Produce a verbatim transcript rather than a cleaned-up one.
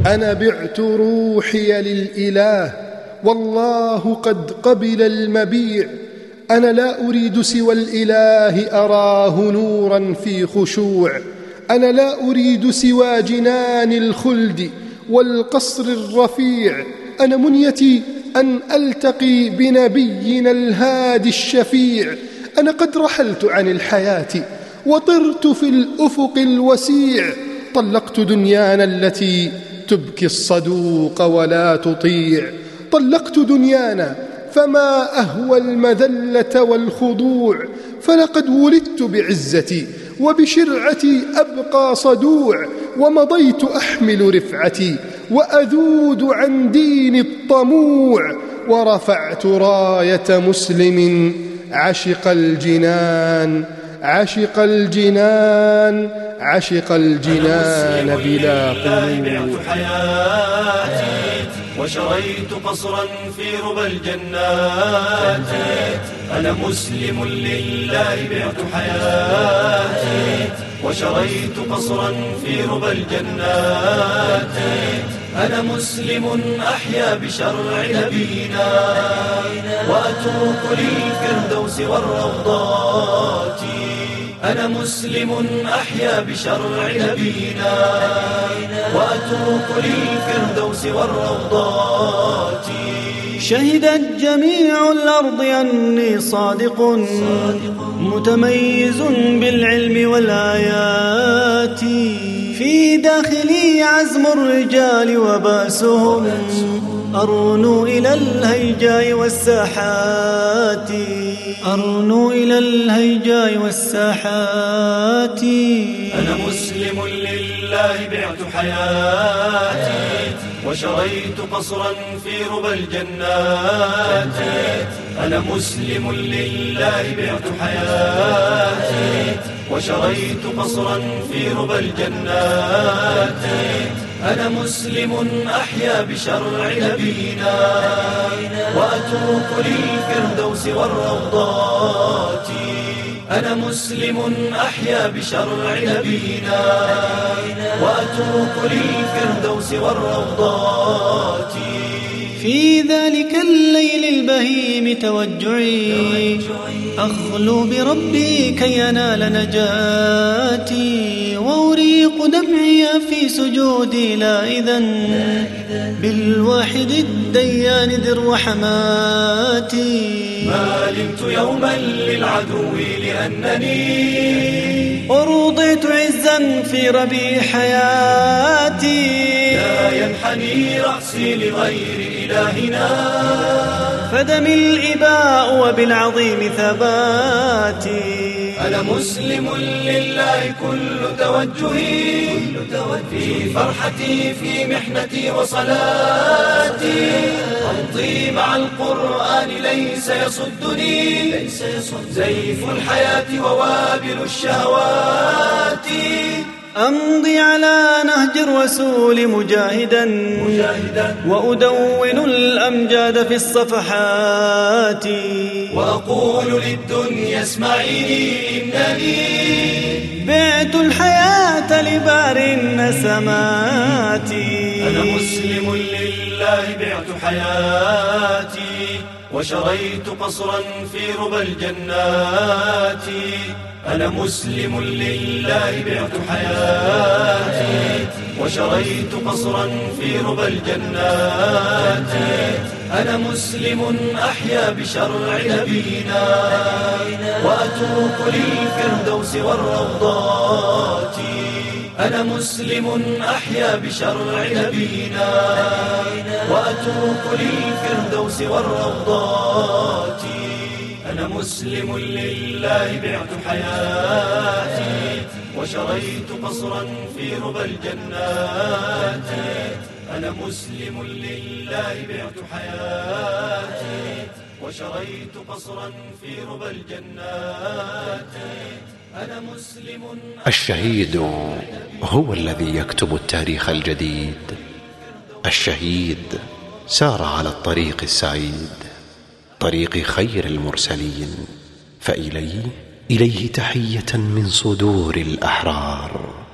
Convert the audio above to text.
أنا بعت روحي للإله والله قد قبل المبيع. أنا لا أريد سوى الإله أراه نورا في خشوع. أنا لا أريد سوى جنان الخلد والقصر الرفيع. أنا منيتي أن ألتقي بنبينا الهادي الشفيع. أنا قد رحلت عن الحياة وطرت في الأفق الوسيع. طلقت دنيانا التي تبكي الصدوق ولا تطيع. طلقت دنيانا فما أهوى المذلة والخضوع. فلقد ولدت بعزتي وبشرعتي أبقى صدوع. ومضيت أحمل رفعتي وأذود عن دين الطموع. ورفعت راية مسلم عشق الجنان عشق الجنان عشق الجنان بلا قنوع. وشريت قصرا في ربى الجنات. أنا مسلم لله بعت حياتي. وشريت قصرا في ربى الجنات. أنا مسلم أحيا بشرع نبينا وأتوق للفردوس والروضات. أنا مسلم أحيا بشرع نبينا وأتوق للفردوس والروضات. شهدت جميع الأرض أني صادق متميز بالعلم والآيات. في داخلي عزم الرجال وباسهم أرنو إلى الهيجاء والساحات. أرنو إلى الهيجاء والساحات. أنا مسلم لله بعت حياتي. وشريت قصرا في ربى الجنات. أنا مسلم لله بعت حياتي. وشريت قصرا في ربى الجنات. أنا مسلم أحيا بشرع نبينا وأتوق للفردوس والروضات. أنا مسلم أحيا بشرع نبينا وأتوق للفردوس والروضات. في ذلك الليل البهيم توجعي أخلو بربي كي ينال نجاتي. وأريق دمعي في سجودي لائذا بالواحد الديان ذي الرحمات. ما علمت يوما للعدو لأنني أرضيت عزا في ربيع حياتي. لا ينحني رأسي لغير إلهنا فدمي الإباء وبالعظيم ثباتي. أنا مسلم لله كل توجهي في فرحتي في محنتي وصلاتي. أمضي مع القرآن ليس يصدني زيف الحياة ووابل الشهوات. أمضي على نهج الرسول مجاهدا, مجاهدا وأدون الأمجاد في الصفحات. وأقول للدنيا اسمعيني إنني بعت الحياة لبار النسمات. أنا مسلم لله بعت حياتي. وشريت قصرا في ربى الجنات. أنا مسلم لله بعت حياتي. وشريت قصرا في ربى الجنات. أنا مسلم أحيا بشرع نبينا وأتوق للفردوس والروضات. أنا مسلم أحيا بشرع نبينا وأتوق للفردوس والروضات. أنا مسلم لله بعت حياتي. وشريت قصرا في ربى الجنات. أنا مسلم لله بعت حياتي. وشريت قصرا في ربى الجنات. أنا مسلم. الشهيد هو الذي يكتب التاريخ الجديد. الشهيد سار على الطريق السعيد، طريق خير المرسلين، فإليه إليه تحية من صدور الأحرار.